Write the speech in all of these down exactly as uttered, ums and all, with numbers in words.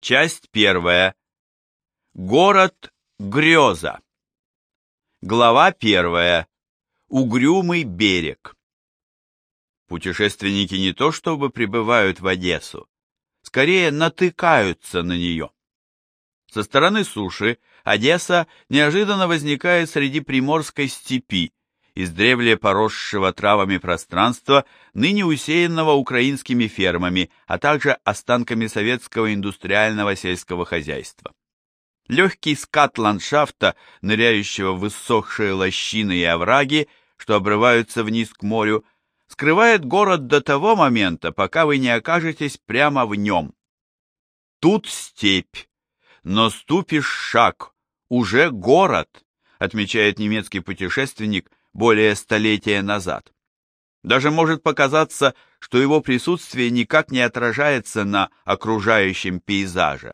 Часть первая. Город Греза. Глава первая. Угрюмый берег. Путешественники не то чтобы прибывают в Одессу, скорее натыкаются на нее. Со стороны суши Одесса неожиданно возникает среди приморской степи, издревле поросшего травами пространства, ныне усеянного украинскими фермами, а также останками советского индустриального сельского хозяйства. Легкий скат ландшафта, ныряющего в иссохшие лощины и овраги, что обрываются вниз к морю, скрывает город до того момента, пока вы не окажетесь прямо в нем. Тут степь, но ступишь шаг, уже город, отмечает немецкий путешественник более столетия назад. Даже может показаться, что его присутствие никак не отражается на окружающем пейзаже.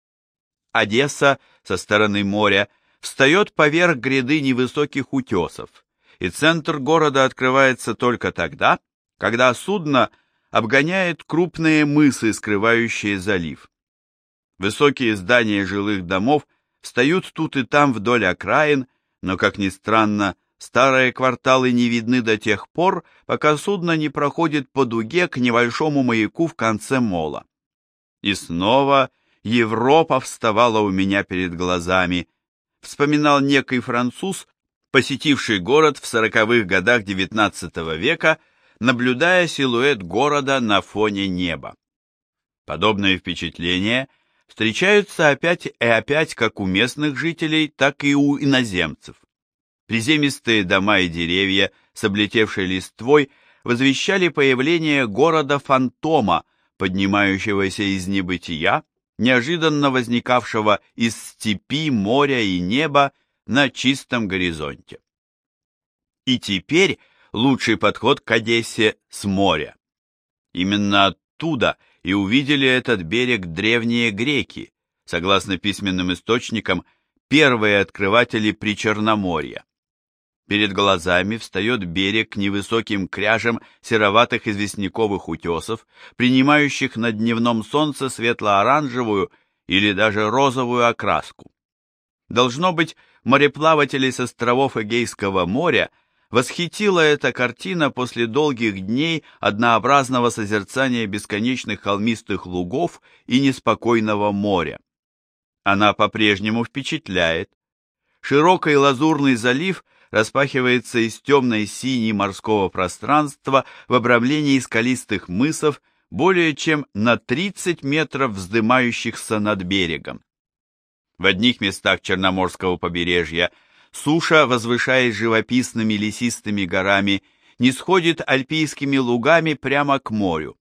Одесса со стороны моря встает поверх гряды невысоких утесов, и центр города открывается только тогда, когда судно обгоняет крупные мысы, скрывающие залив. Высокие здания жилых домов встают тут и там вдоль окраин, но, как ни странно, старые кварталы не видны до тех пор, пока судно не проходит по дуге к небольшому маяку в конце мола. И снова Европа вставала у меня перед глазами, вспоминал некий француз, посетивший город в сороковых годах девятнадцатого века, наблюдая силуэт города на фоне неба. Подобные впечатления встречаются опять и опять как у местных жителей, так и у иноземцев. Приземистые дома и деревья с облетевшей листвой возвещали появление города-фантома, поднимающегося из небытия, неожиданно возникавшего из степи, моря и неба на чистом горизонте. И теперь лучший подход к Одессе с моря. Именно оттуда и увидели этот берег древние греки, согласно письменным источникам, первые открыватели Причерноморья. Перед глазами встает берег невысоким кряжем сероватых известняковых утесов, принимающих на дневном солнце светло-оранжевую или даже розовую окраску. Должно быть, мореплавателей с островов Эгейского моря восхитила эта картина после долгих дней однообразного созерцания бесконечных холмистых лугов и неспокойного моря. Она по-прежнему впечатляет. Широкий лазурный залив распахивается из темной синей морского пространства в обрамлении скалистых мысов, более чем на тридцать метров вздымающихся над берегом. В одних местах Черноморского побережья суша, возвышаясь живописными лесистыми горами, не сходит альпийскими лугами прямо к морю.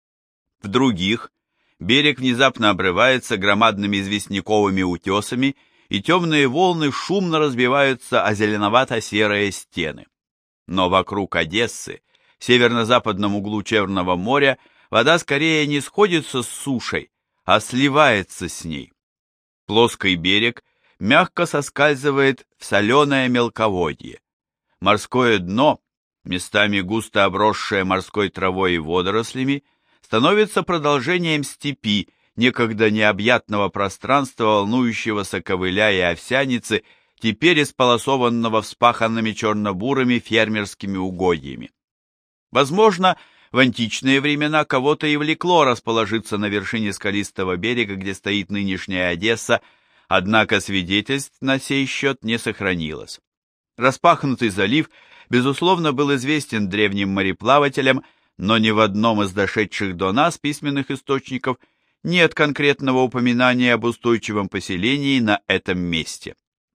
В других берег внезапно обрывается громадными известняковыми утесами, и темные волны шумно разбиваются о зеленовато-серые стены. Но вокруг Одессы, в северно-западном углу Черного моря, вода скорее не сходится с сушей, а сливается с ней. Плоский берег мягко соскальзывает в соленое мелководье. Морское дно, местами густо обросшее морской травой и водорослями, становится продолжением степи, некогда необъятного пространства, волнующегося ковыля и овсяницы, теперь исполосованного вспаханными черно-бурыми фермерскими угодьями. Возможно, в античные времена кого-то и влекло расположиться на вершине скалистого берега, где стоит нынешняя Одесса, однако свидетельств на сей счет не сохранилось. Распахнутый залив, безусловно, был известен древним мореплавателям, но ни в одном из дошедших до нас письменных источников нет конкретного упоминания об устойчивом поселении на этом месте.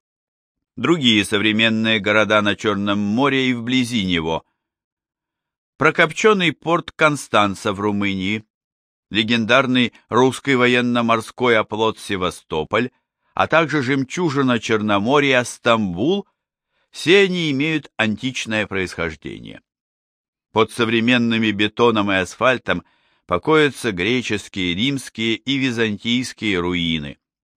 Другие современные города на Черном море и вблизи него. Прокопченный порт Констанца в Румынии, легендарный русский военно-морской оплот Севастополь, а также жемчужина Черноморья Стамбул, все они имеют античное происхождение. Под современными бетоном и асфальтом покоятся греческие, римские и византийские руины.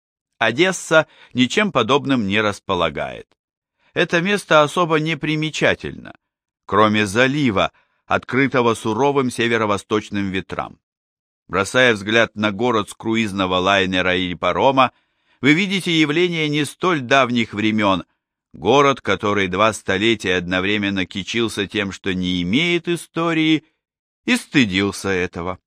Одесса ничем подобным не располагает. Это место особо не примечательно, кроме залива, открытого суровым северо-восточным ветрам. Бросая взгляд на город с круизного лайнера или парома, вы видите явление не столь давних времен, город, который два столетия одновременно кичился тем, что не имеет истории, и стыдился этого.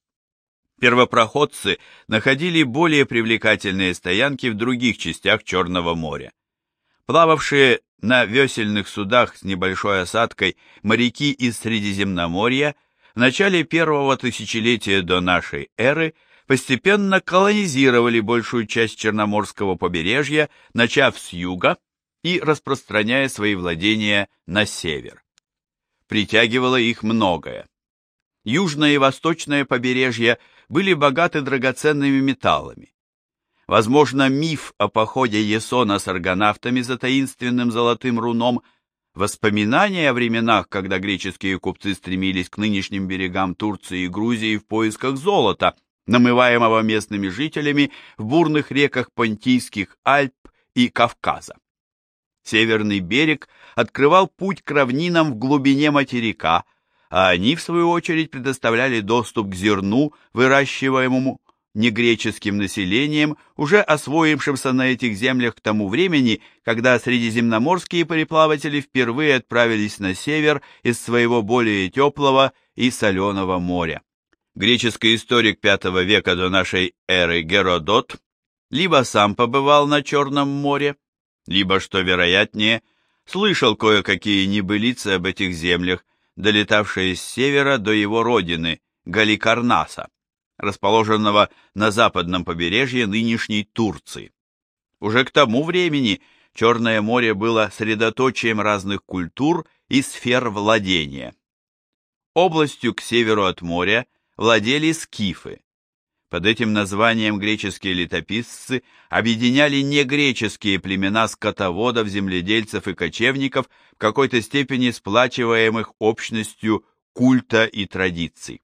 Первопроходцы находили более привлекательные стоянки в других частях Черного моря. Плававшие на весельных судах с небольшой осадкой моряки из Средиземноморья в начале первого тысячелетия до нашей эры постепенно колонизировали большую часть Черноморского побережья, начав с юга и распространяя свои владения на север. Притягивало их многое. Южное и восточное побережья были богаты драгоценными металлами. Возможно, миф о походе Ясона с аргонавтами за таинственным золотым руном, воспоминания о временах, когда греческие купцы стремились к нынешним берегам Турции и Грузии в поисках золота, намываемого местными жителями в бурных реках Понтийских Альп и Кавказа. Северный берег открывал путь к равнинам в глубине материка, а они, в свою очередь, предоставляли доступ к зерну, выращиваемому негреческим населением, уже освоившимся на этих землях к тому времени, когда средиземноморские переплаватели впервые отправились на север из своего более теплого и соленого моря. Греческий историк пятого века до нашей эры Геродот либо сам побывал на Черном море, либо, что вероятнее, слышал кое-какие небылицы об этих землях, долетавшие с севера до его родины, Галикарнаса, расположенного на западном побережье нынешней Турции. Уже к тому времени Черное море было средоточием разных культур и сфер владения. Областью к северу от моря владели скифы. Под этим названием греческие летописцы объединяли негреческие племена скотоводов, земледельцев и кочевников, в какой-то степени сплачиваемых общностью культа и традиций.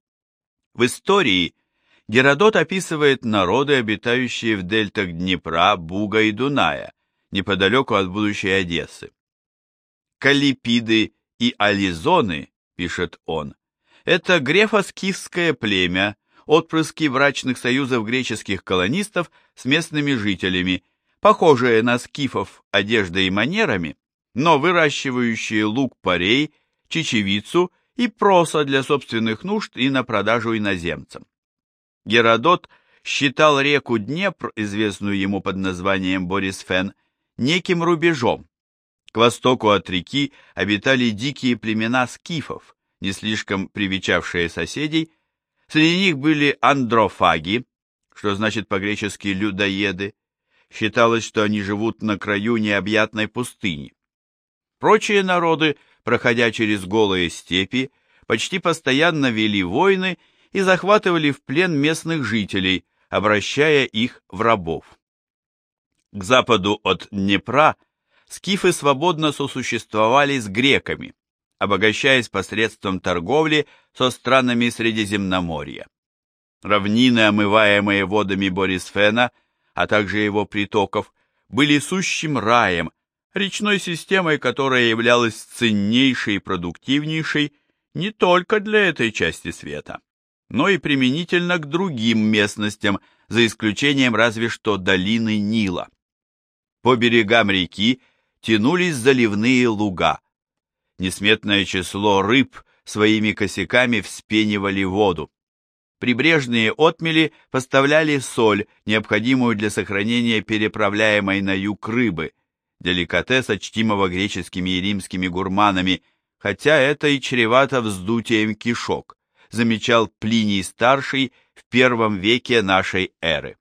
В истории Геродот описывает народы, обитающие в дельтах Днепра, Буга и Дуная, неподалеку от будущей Одессы. Каллипиды и ализоны, пишет он, это грефо-скифское племя, отпрыски брачных союзов греческих колонистов с местными жителями, похожие на скифов одеждой и манерами, но выращивающие лук-порей, чечевицу и проса для собственных нужд и на продажу иноземцам. Геродот считал реку Днепр, известную ему под названием Борисфен, неким рубежом. К востоку от реки обитали дикие племена скифов, не слишком привечавшие соседей. Среди них были андрофаги, что значит по-гречески людоеды. Считалось, что они живут на краю необъятной пустыни. Прочие народы, проходя через голые степи, почти постоянно вели войны и захватывали в плен местных жителей, обращая их в рабов. К западу от Днепра скифы свободно сосуществовали с греками, обогащаясь посредством торговли со странами Средиземноморья. Равнины, омываемые водами Борисфена, а также его притоков, были сущим раем, речной системой, которая являлась ценнейшей и продуктивнейшей не только для этой части света, но и применительно к другим местностям, за исключением разве что долины Нила. По берегам реки тянулись заливные луга. Несметное число рыб своими косяками вспенивали воду. Прибрежные отмели поставляли соль, необходимую для сохранения переправляемой на юг рыбы, деликатеса, чтимого греческими и римскими гурманами, хотя это и чревато вздутием кишок, замечал Плиний-старший в первом веке нашей эры.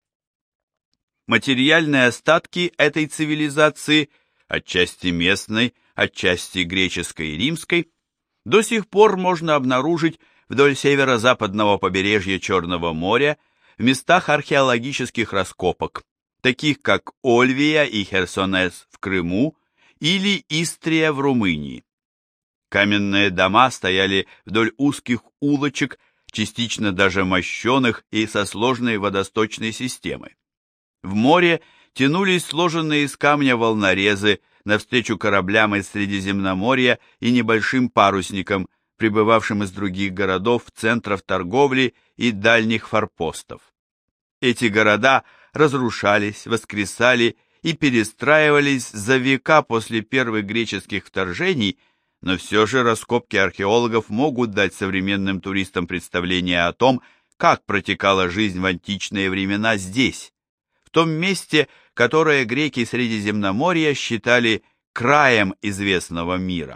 Материальные остатки этой цивилизации, отчасти местной, отчасти греческой и римской, до сих пор можно обнаружить вдоль северо-западного побережья Черного моря в местах археологических раскопок, таких как Ольвия и Херсонес в Крыму или Истрия в Румынии. Каменные дома стояли вдоль узких улочек, частично даже мощеных и со сложной водосточной системой. В море тянулись сложенные из камня волнорезы навстречу кораблям из Средиземноморья и небольшим парусникам, прибывавшим из других городов, центров торговли и дальних форпостов. Эти города разрушались, воскресали и перестраивались за века после первых греческих вторжений, но все же раскопки археологов могут дать современным туристам представление о том, как протекала жизнь в античные времена здесь, в том месте, которое греки Средиземноморья считали краем известного мира.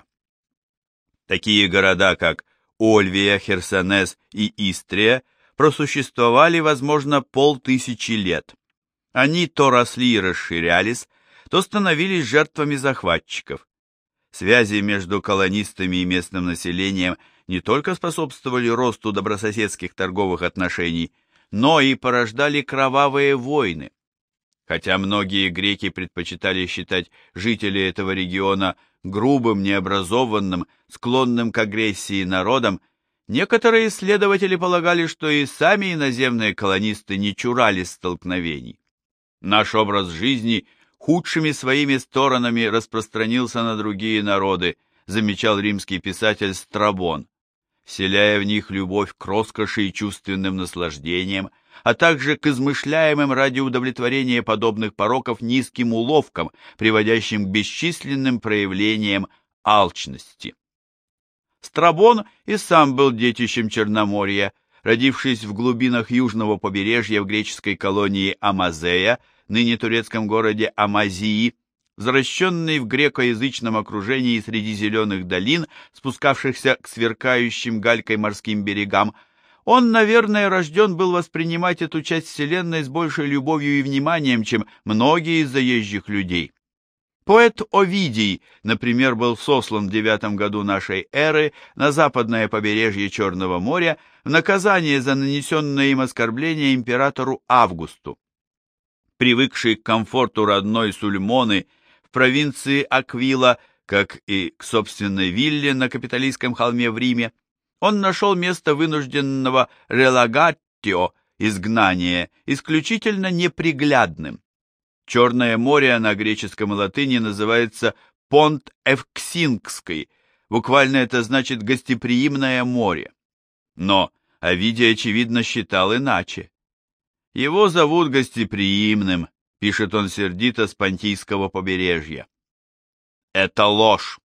Такие города, как Ольвия, Херсонес и Истрия, просуществовали, возможно, полтысячи лет. Они то росли и расширялись, то становились жертвами захватчиков. Связи между колонистами и местным населением не только способствовали росту добрососедских торговых отношений, но и порождали кровавые войны. Хотя многие греки предпочитали считать жителей этого региона грубым, необразованным, склонным к агрессии народом, некоторые исследователи полагали, что и сами иноземные колонисты не чурались столкновений. Наш образ жизни худшими своими сторонами распространился на другие народы, замечал римский писатель Страбон, вселяя в них любовь к роскоши и чувственным наслаждениям, а также к измышляемым ради удовлетворения подобных пороков низким уловкам, приводящим к бесчисленным проявлениям алчности. Страбон и сам был детищем Черноморья, родившись в глубинах южного побережья в греческой колонии Амазея, ныне турецком городе Амазии, взращенный в грекоязычном окружении среди зеленых долин, спускавшихся к сверкающим галькой морским берегам, он, наверное, рожден был воспринимать эту часть вселенной с большей любовью и вниманием, чем многие из заезжих людей. Поэт Овидий, например, был сослан в девятом году нашей эры на западное побережье Черного моря в наказание за нанесенное им оскорбление императору Августу. Привыкший к комфорту родной Сульмоны в провинции Аквила, как и к собственной вилле на Капитолийском холме в Риме, он нашел место вынужденного релагатио, изгнания, исключительно неприглядным. Черное море на греческом и латыни называется Понт Эвксинкский, буквально это значит «гостеприимное море». Но Овидий, очевидно, считал иначе. «Его зовут гостеприимным», — пишет он сердито с Понтийского побережья. Это ложь.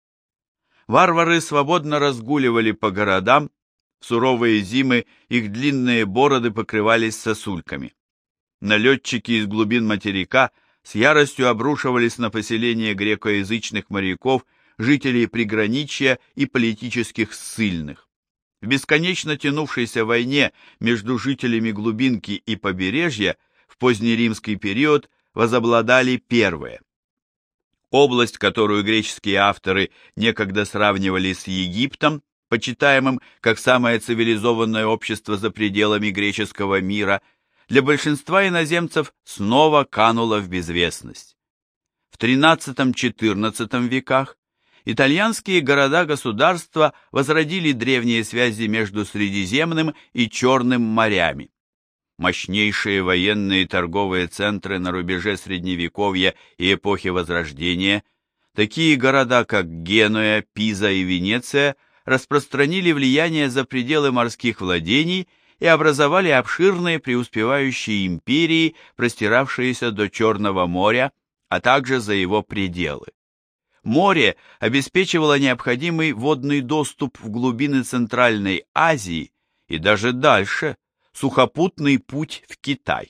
Варвары свободно разгуливали по городам, в суровые зимы их длинные бороды покрывались сосульками. Налетчики из глубин материка с яростью обрушивались на поселения грекоязычных моряков, жителей приграничья и политических ссыльных. В бесконечно тянувшейся войне между жителями глубинки и побережья в позднеримский период возобладали первые. Область, которую греческие авторы некогда сравнивали с Египтом, почитаемым как самое цивилизованное общество за пределами греческого мира, для большинства иноземцев снова канула в безвестность. В тринадцатом-четырнадцатом веках итальянские города-государства возродили древние связи между Средиземным и Черным морями. Мощнейшие военные и торговые центры на рубеже Средневековья и эпохи Возрождения, такие города, как Генуя, Пиза и Венеция, распространили влияние за пределы морских владений и образовали обширные преуспевающие империи, простиравшиеся до Черного моря, а также за его пределы. Море обеспечивало необходимый водный доступ в глубины Центральной Азии и даже дальше, сухопутный путь в Китай.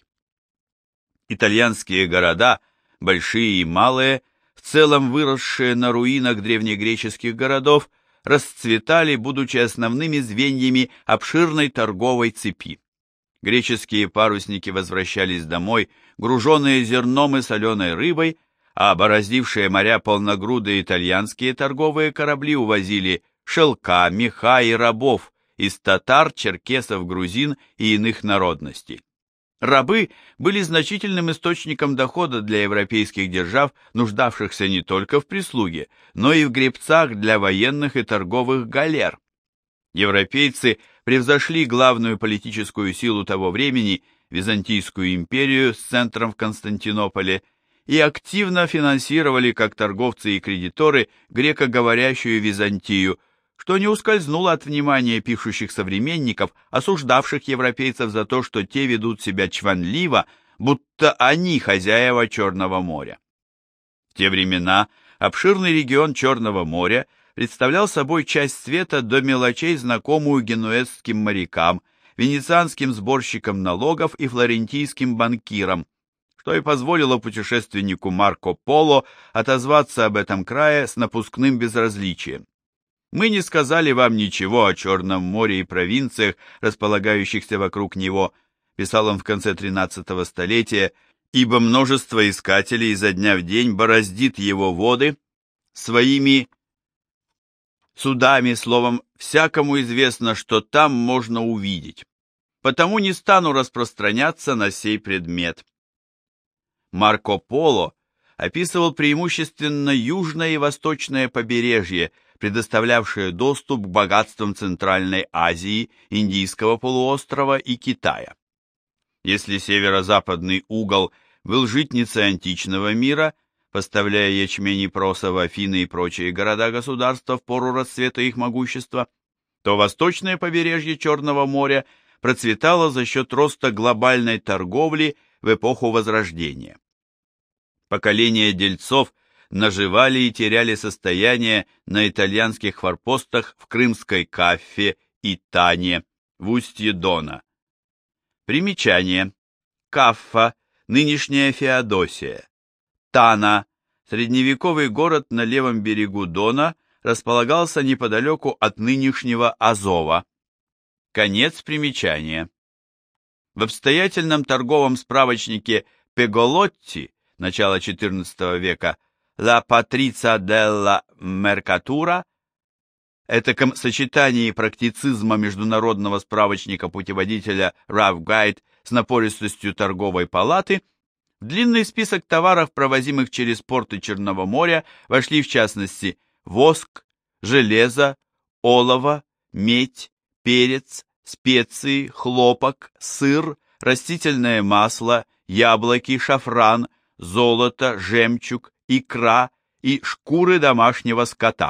Итальянские города, большие и малые, в целом выросшие на руинах древнегреческих городов, расцветали, будучи основными звеньями обширной торговой цепи. Греческие парусники возвращались домой, груженные зерном и соленой рыбой, а бороздившие моря полногрудые итальянские торговые корабли увозили шелка, меха и рабов из татар, черкесов, грузин и иных народностей. Рабы были значительным источником дохода для европейских держав, нуждавшихся не только в прислуге, но и в гребцах для военных и торговых галер. Европейцы превзошли главную политическую силу того времени, Византийскую империю с центром в Константинополе, и активно финансировали, как торговцы и кредиторы, грекоговорящую Византию, что не ускользнуло от внимания пишущих современников, осуждавших европейцев за то, что те ведут себя чванливо, будто они хозяева Черного моря. В те времена обширный регион Черного моря представлял собой часть света до мелочей, знакомую генуэзским морякам, венецианским сборщикам налогов и флорентийским банкирам, что и позволило путешественнику Марко Поло отозваться об этом крае с напускным безразличием. «Мы не сказали вам ничего о Черном море и провинциях, располагающихся вокруг него», писал он в конце тринадцатого столетия, «ибо множество искателей изо дня в день бороздит его воды своими судами, словом, всякому известно, что там можно увидеть. Потому не стану распространяться на сей предмет». Марко Поло описывал преимущественно южное и восточное побережье, предоставлявшее доступ к богатствам Центральной Азии, Индийского полуострова и Китая. Если северо-западный угол был житницей античного мира, поставляя ячмень и проса в Афины и прочие города-государства в пору расцвета их могущества, то восточное побережье Черного моря процветало за счет роста глобальной торговли в эпоху Возрождения. Поколения дельцов наживали и теряли состояние на итальянских форпостах в Крымской Каффе и Тане, в устье Дона. Примечание. Каффа, нынешняя Феодосия. Тана, средневековый город на левом берегу Дона, располагался неподалеку от нынешнего Азова. Конец примечания. В обстоятельном торговом справочнике Пеголотти начала четырнадцатого века «La Patrizia della Mercatura», этаком сочетании практицизма международного справочника-путеводителя Rough Guide с напористостью торговой палаты, в длинный список товаров, провозимых через порты Черного моря, вошли в частности воск, железо, олово, медь, перец, специи, хлопок, сыр, растительное масло, яблоки, шафран, золото, жемчуг, икра и шкуры домашнего скота.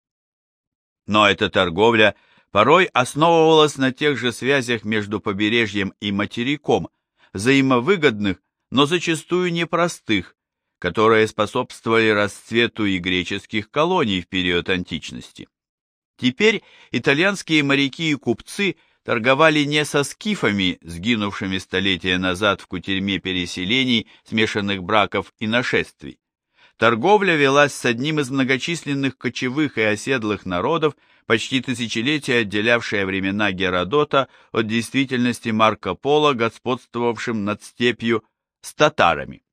Но эта торговля порой основывалась на тех же связях между побережьем и материком, взаимовыгодных, но зачастую непростых, которые способствовали расцвету и греческих колоний в период античности. Теперь итальянские моряки и купцы торговали не со скифами, сгинувшими столетия назад в кутерьме переселений, смешанных браков и нашествий. Торговля велась с одним из многочисленных кочевых и оседлых народов, почти тысячелетия отделявшие времена Геродота от действительности Марко Поло, господствовавшим над степью, с татарами.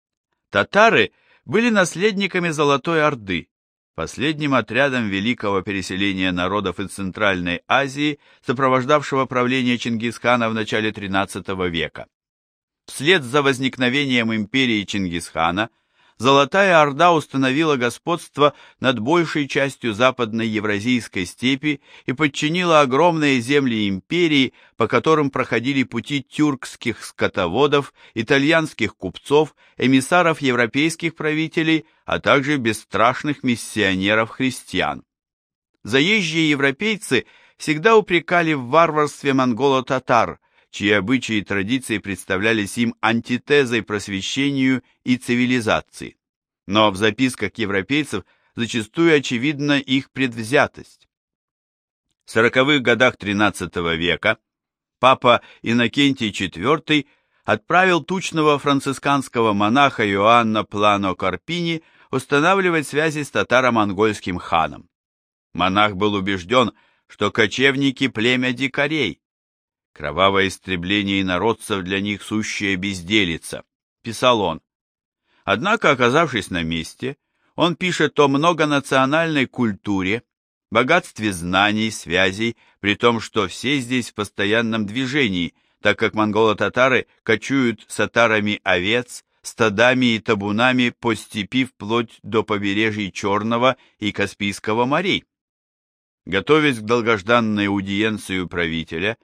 Татары были наследниками Золотой Орды, последним отрядом великого переселения народов из Центральной Азии, сопровождавшего правление Чингисхана в начале тринадцатого века. Вслед за возникновением империи Чингисхана Золотая Орда установила господство над большей частью западной Евразийской степи и подчинила огромные земли империи, по которым проходили пути тюркских скотоводов, итальянских купцов, эмиссаров европейских правителей, а также бесстрашных миссионеров-христиан. Заезжие европейцы всегда упрекали в варварстве монголо-татар, чьи обычаи и традиции представлялись им антитезой просвещению и цивилизации. Но в записках европейцев зачастую очевидна их предвзятость. В сороковых годах тринадцатого века папа Иннокентий четвёртый отправил тучного францисканского монаха Иоанна Плано Карпини устанавливать связи с татаро-монгольским ханом. Монах был убежден, что кочевники – племя дикарей. «Кровавое истребление инородцев для них сущая безделица», – писал он. Однако, оказавшись на месте, он пишет о многонациональной культуре, богатстве знаний, связей, при том, что все здесь в постоянном движении, так как монголо-татары кочуют с отарами овец, стадами и табунами по степи вплоть до побережий Черного и Каспийского морей. Готовясь к долгожданной аудиенции у правителя,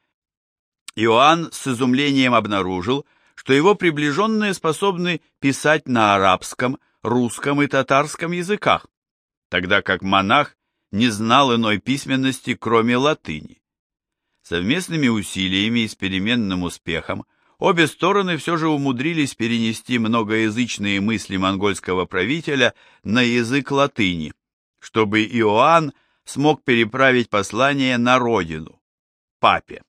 Иоанн с изумлением обнаружил, что его приближенные способны писать на арабском, русском и татарском языках, тогда как монах не знал иной письменности, кроме латыни. Совместными усилиями и с переменным успехом обе стороны все же умудрились перенести многоязычные мысли монгольского правителя на язык латыни, чтобы Иоанн смог переправить послание на родину, папе.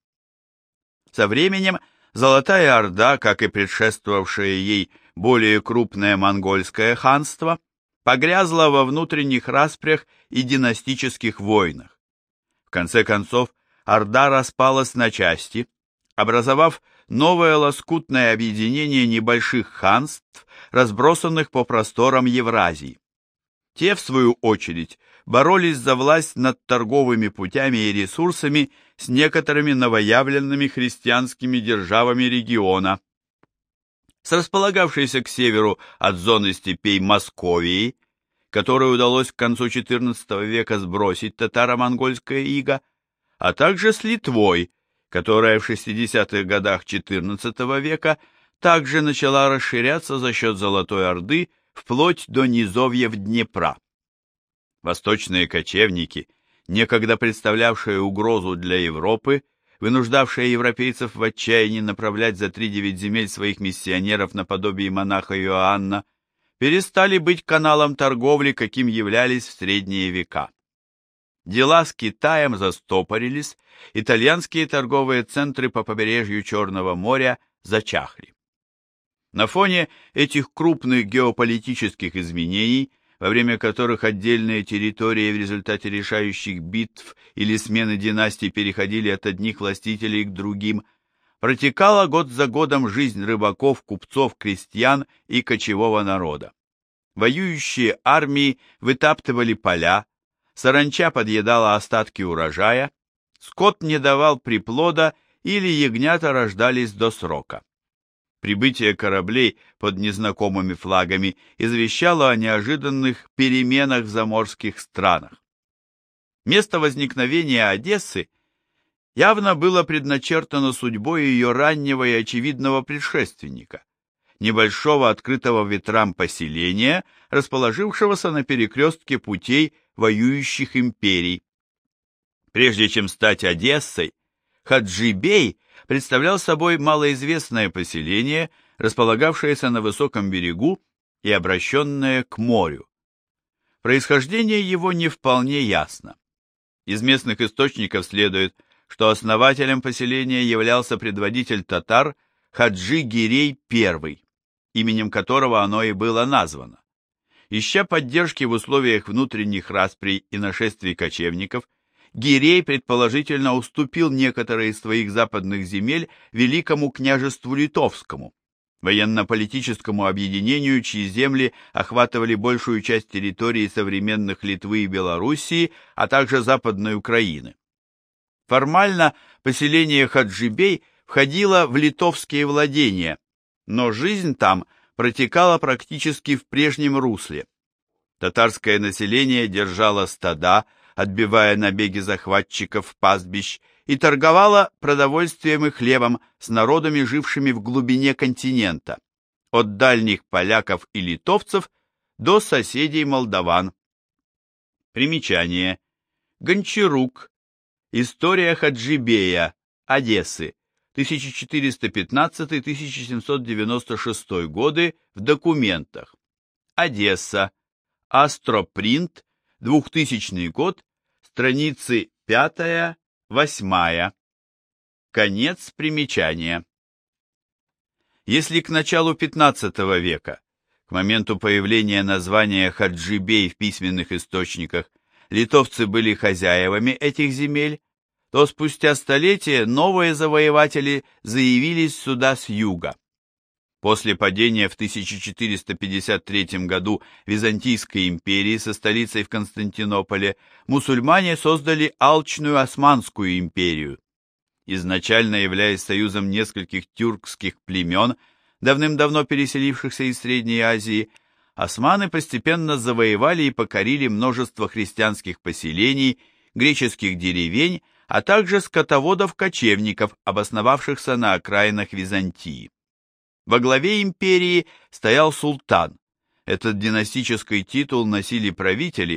Со временем Золотая Орда, как и предшествовавшее ей более крупное монгольское ханство, погрязла во внутренних распрях и династических войнах. В конце концов, Орда распалась на части, образовав новое лоскутное объединение небольших ханств, разбросанных по просторам Евразии. Те, в свою очередь, боролись за власть над торговыми путями и ресурсами с некоторыми новоявленными христианскими державами региона. С располагавшейся к северу от зоны степей Московии, которой удалось к концу четырнадцатого века сбросить татаро-монгольское иго, а также с Литвой, которая в шестидесятых годах четырнадцатого века также начала расширяться за счет Золотой Орды вплоть до низовьев Днепра. Восточные кочевники, некогда представлявшие угрозу для Европы, вынуждавшие европейцев в отчаянии направлять за тридевять земель своих миссионеров наподобие монаха Иоанна, перестали быть каналом торговли, каким являлись в средние века. Дела с Китаем застопорились, итальянские торговые центры по побережью Черного моря зачахли. На фоне этих крупных геополитических изменений, во время которых отдельные территории в результате решающих битв или смены династий переходили от одних властителей к другим, протекала год за годом жизнь рыбаков, купцов, крестьян и кочевого народа. Воюющие армии вытаптывали поля, саранча подъедала остатки урожая, скот не давал приплода или ягнята рождались до срока. Прибытие кораблей под незнакомыми флагами извещало о неожиданных переменах в заморских странах. Место возникновения Одессы явно было предначертано судьбой ее раннего и очевидного предшественника, небольшого открытого ветрам поселения, расположившегося на перекрестке путей воюющих империй. Прежде чем стать Одессой, Хаджибей представлял собой малоизвестное поселение, располагавшееся на высоком берегу и обращенное к морю. Происхождение его не вполне ясно. Из местных источников следует, что основателем поселения являлся предводитель татар Хаджи Гирей I, именем которого оно и было названо. Ища поддержки в условиях внутренних расприй и нашествий кочевников, Гирей предположительно уступил некоторые из своих западных земель Великому княжеству Литовскому, военно-политическому объединению, чьи земли охватывали большую часть территории современных Литвы и Белоруссии, а также Западной Украины. Формально поселение Хаджибей входило в литовские владения, но жизнь там протекала практически в прежнем русле. Татарское население держало стада, отбивая набеги захватчиков пастбищ, и торговало продовольствием и хлебом с народами, жившими в глубине континента, от дальних поляков и литовцев до соседей молдаван. Примечание. Гончарук. История Хаджибея, Одессы, тысяча четыреста пятнадцатый — тысяча семьсот девяносто шестой годы, в документах. Одесса. Астропринт, двухтысячный год, страницы пятая-восьмая. Конец примечания. Если к началу пятнадцатого века, к моменту появления названия Хаджибей в письменных источниках, литовцы были хозяевами этих земель, то спустя столетия новые завоеватели заявились сюда с юга. После падения в тысяча четыреста пятьдесят третьем году Византийской империи со столицей в Константинополе мусульмане создали алчную Османскую империю. Изначально являясь союзом нескольких тюркских племен, давным-давно переселившихся из Средней Азии, османы постепенно завоевали и покорили множество христианских поселений, греческих деревень, а также скотоводов-кочевников, обосновавшихся на окраинах Византии. Во главе империи стоял султан. Этот династический титул носили правители,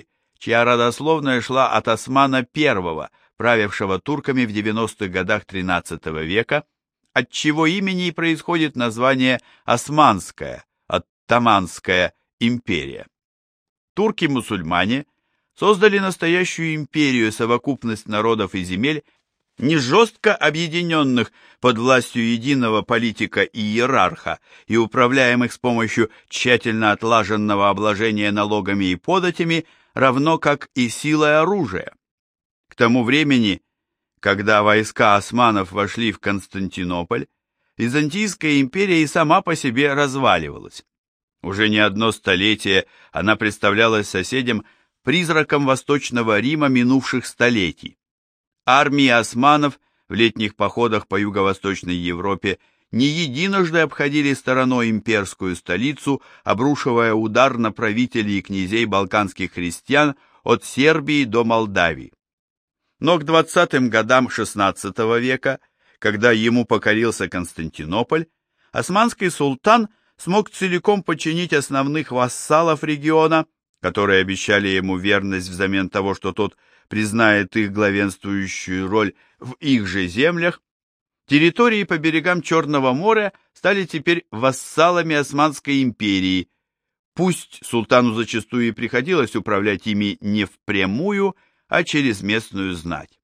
чья родословная шла от Османа I, правившего турками в девяностых годах тринадцатого века, от чьего имени и происходит название Османская, Оттоманская империя. Турки-мусульмане создали настоящую империю, совокупность народов и земель, не жестко объединенных под властью единого политика и иерарха и управляемых с помощью тщательно отлаженного обложения налогами и податями, равно как и силой оружия. К тому времени, когда войска османов вошли в Константинополь, Византийская империя и сама по себе разваливалась. Уже не одно столетие она представлялась соседям призраком Восточного Рима минувших столетий. Армии османов в летних походах по юго-восточной Европе не единожды обходили стороной имперскую столицу, обрушивая удар на правителей и князей балканских христиан от Сербии до Молдавии. Но к двадцатым годам шестнадцатого века, когда ему покорился Константинополь, османский султан смог целиком подчинить основных вассалов региона, которые обещали ему верность взамен того, что тот признает их главенствующую роль в их же землях. Территории по берегам Черного моря стали теперь вассалами Османской империи. Пусть султану зачастую и приходилось управлять ими не впрямую, а через местную знать.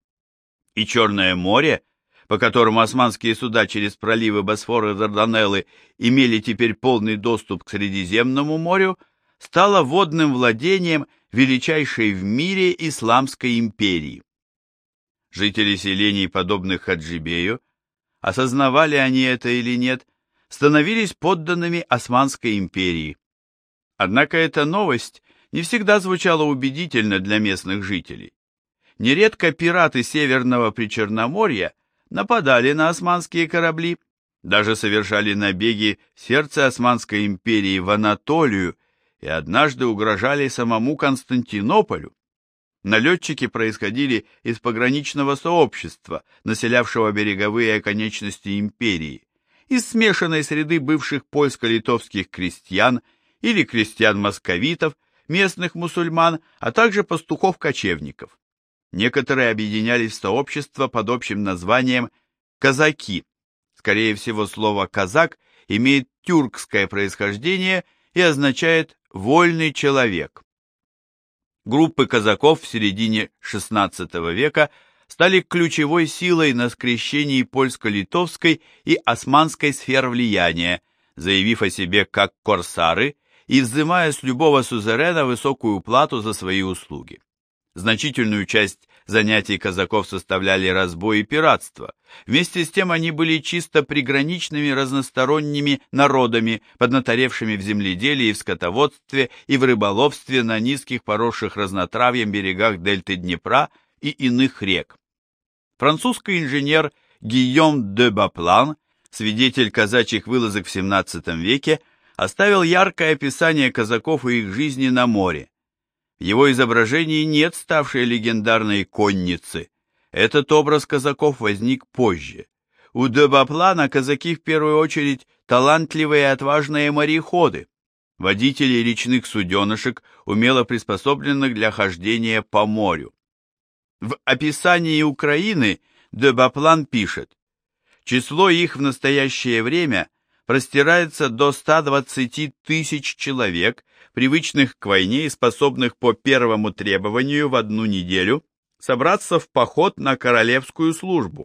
И Черное море, по которому османские суда через проливы Босфора и Дарданеллы имели теперь полный доступ к Средиземному морю, стало водным владением величайшей в мире Исламской империи. Жители селений, подобных Хаджибею, осознавали они это или нет, становились подданными Османской империи. Однако эта новость не всегда звучала убедительно для местных жителей. Нередко пираты Северного Причерноморья нападали на османские корабли, даже совершали набеги в сердце Османской империи в Анатолию и однажды угрожали самому Константинополю. Налетчики происходили из пограничного сообщества, населявшего береговые оконечности империи, из смешанной среды бывших польско-литовских крестьян или крестьян-московитов, местных мусульман, а также пастухов-кочевников. Некоторые объединялись в сообщество под общим названием «казаки». Скорее всего, слово «казак» имеет тюркское происхождение и означает «вольный человек». Группы казаков в середине шестнадцатого века стали ключевой силой на скрещении польско-литовской и османской сфер влияния, заявив о себе как корсары и взимая с любого сюзерена высокую плату за свои услуги. Значительную часть занятий казаков составляли разбой и пиратство. Вместе с тем они были чисто приграничными разносторонними народами, поднаторевшими в земледелии, и в скотоводстве и в рыболовстве на низких поросших разнотравьем берегах дельты Днепра и иных рек. Французский инженер Гийом де Баплан, свидетель казачьих вылазок в семнадцатом веке, оставил яркое описание казаков и их жизни на море. В его изображении нет ставшей легендарной конницы. Этот образ казаков возник позже. У де Баплана казаки в первую очередь талантливые и отважные мореходы, водители речных суденышек, умело приспособленных для хождения по морю. В описании Украины де Баплан пишет: число их в настоящее время простирается до ста двадцати тысяч человек, привычных к войне и способных по первому требованию в одну неделю собраться в поход на королевскую службу.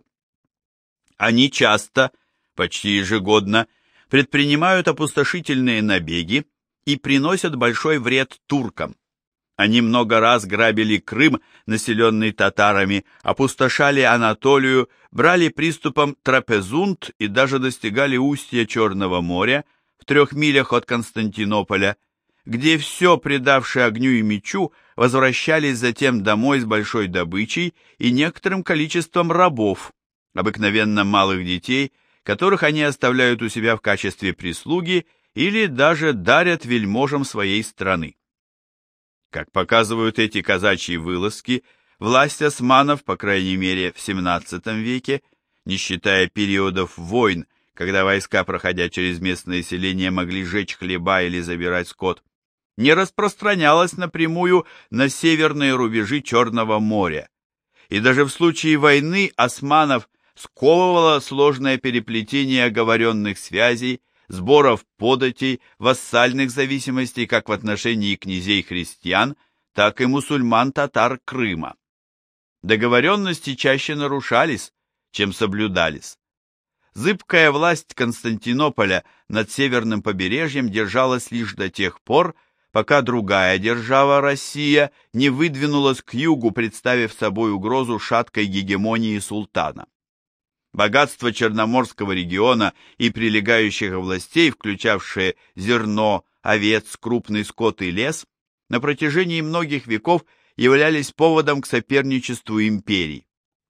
Они часто, почти ежегодно, предпринимают опустошительные набеги и приносят большой вред туркам. Они много раз грабили Крым, населенный татарами, опустошали Анатолию, брали приступом Трапезунд и даже достигали устья Черного моря в трех милях от Константинополя, где все, предавшие огню и мечу, возвращались затем домой с большой добычей и некоторым количеством рабов, обыкновенно малых детей, которых они оставляют у себя в качестве прислуги или даже дарят вельможам своей страны. Как показывают эти казачьи вылазки, власть османов, по крайней мере в семнадцатом веке, не считая периодов войн, когда войска, проходя через местные селения, могли жечь хлеба или забирать скот, не распространялась напрямую на северные рубежи Черного моря, и даже в случае войны османов сковывало сложное переплетение оговоренных связей, сборов податей, вассальных зависимостей как в отношении князей-христиан, так и мусульман-татар Крыма. Договоренности чаще нарушались, чем соблюдались. Зыбкая власть Константинополя над северным побережьем держалась лишь до тех пор, пока другая держава, Россия, не выдвинулась к югу, представив собой угрозу шаткой гегемонии султана. Богатство Черноморского региона и прилегающих областей, включавшие зерно, овец, крупный скот и лес, на протяжении многих веков являлись поводом к соперничеству империй.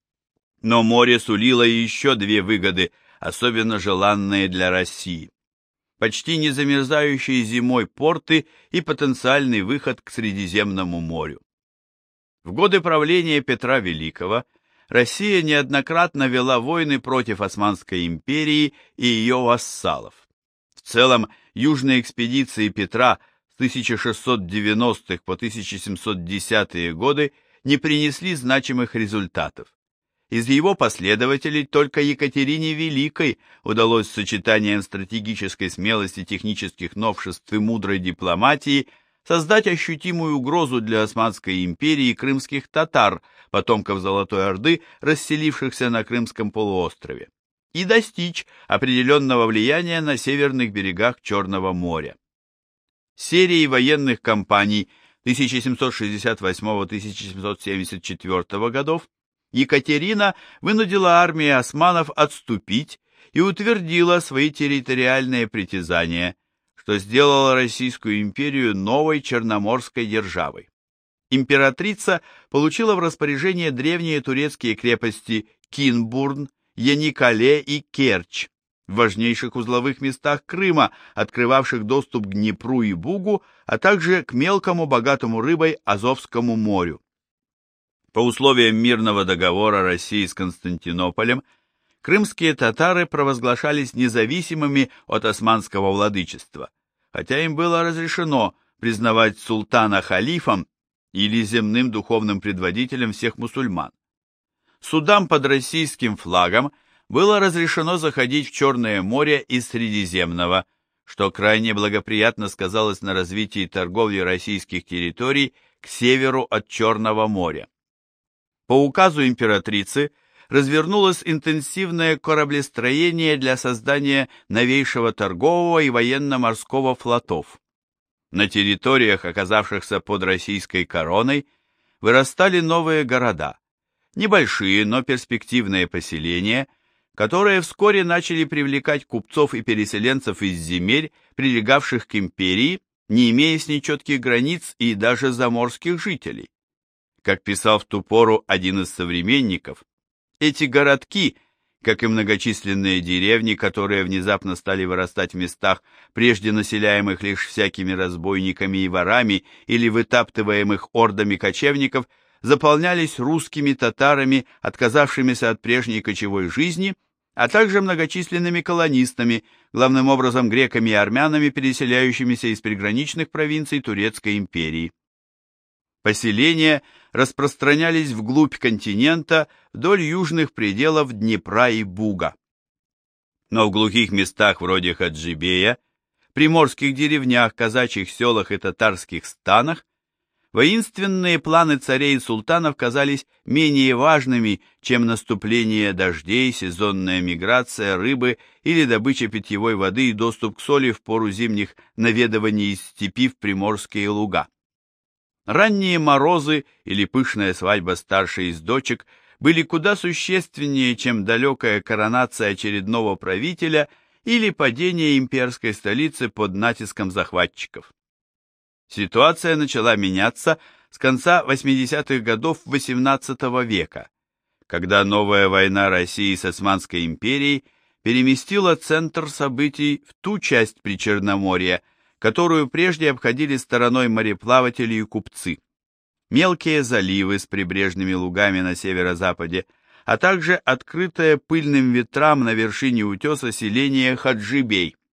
Но море сулило еще две выгоды, особенно желанные для России: почти не замерзающие зимой порты и потенциальный выход к Средиземному морю. В годы правления Петра Великого Россия неоднократно вела войны против Османской империи и ее вассалов. В целом, южные экспедиции Петра с тысяча шестьсот девяностых по тысяча семьсот десятые годы не принесли значимых результатов. Из его последователей только Екатерине Великой удалось сочетанием стратегической смелости, технических новшеств и мудрой дипломатии создать ощутимую угрозу для Османской империи и крымских татар, потомков Золотой Орды, расселившихся на Крымском полуострове, и достичь определенного влияния на северных берегах Черного моря. Серией военных кампаний тысяча семьсот шестьдесят восьмого — тысяча семьсот семьдесят четвёртого годов Екатерина вынудила армии османов отступить и утвердила свои территориальные притязания, что сделало Российскую империю новой черноморской державой. Императрица получила в распоряжение древние турецкие крепости Кинбурн, Яникале и Керчь, в важнейших узловых местах Крыма, открывавших доступ к Днепру и Бугу, а также к мелкому, богатому рыбой Азовскому морю. По условиям мирного договора России с Константинополем, крымские татары провозглашались независимыми от османского владычества, хотя им было разрешено признавать султана халифом или земным духовным предводителем всех мусульман. Судам под российским флагом было разрешено заходить в Черное море из Средиземного, что крайне благоприятно сказалось на развитии торговли российских территорий к северу от Черного моря. По указу императрицы развернулось интенсивное кораблестроение для создания новейшего торгового и военно-морского флотов. На территориях, оказавшихся под российской короной, вырастали новые города, небольшие, но перспективные поселения, которые вскоре начали привлекать купцов и переселенцев из земель, прилегавших к империи, не имея с ней четких границ и даже заморских жителей. Как писал в ту пору один из современников, эти городки, как и многочисленные деревни, которые внезапно стали вырастать в местах, прежде населяемых лишь всякими разбойниками и ворами или вытаптываемых ордами кочевников, заполнялись русскими татарами, отказавшимися от прежней кочевой жизни, а также многочисленными колонистами, главным образом греками и армянами, переселяющимися из приграничных провинций Турецкой империи. Поселения распространялись вглубь континента вдоль южных пределов Днепра и Буга. Но в глухих местах вроде Хаджибея, приморских деревнях, казачьих селах и татарских станах воинственные планы царей и султанов казались менее важными, чем наступление дождей, сезонная миграция рыбы или добыча питьевой воды и доступ к соли в пору зимних наведываний из степи в приморские луга. Ранние морозы или пышная свадьба старшей из дочек были куда существеннее, чем далекая коронация очередного правителя или падение имперской столицы под натиском захватчиков. Ситуация начала меняться с конца восьмидесятых годов восемнадцатого века, когда новая война России с Османской империей переместила центр событий в ту часть Причерноморья, которую прежде обходили стороной мореплаватели и купцы. Мелкие заливы с прибрежными лугами на северо-западе, а также открытое пыльным ветрам на вершине утеса селение Хаджибей.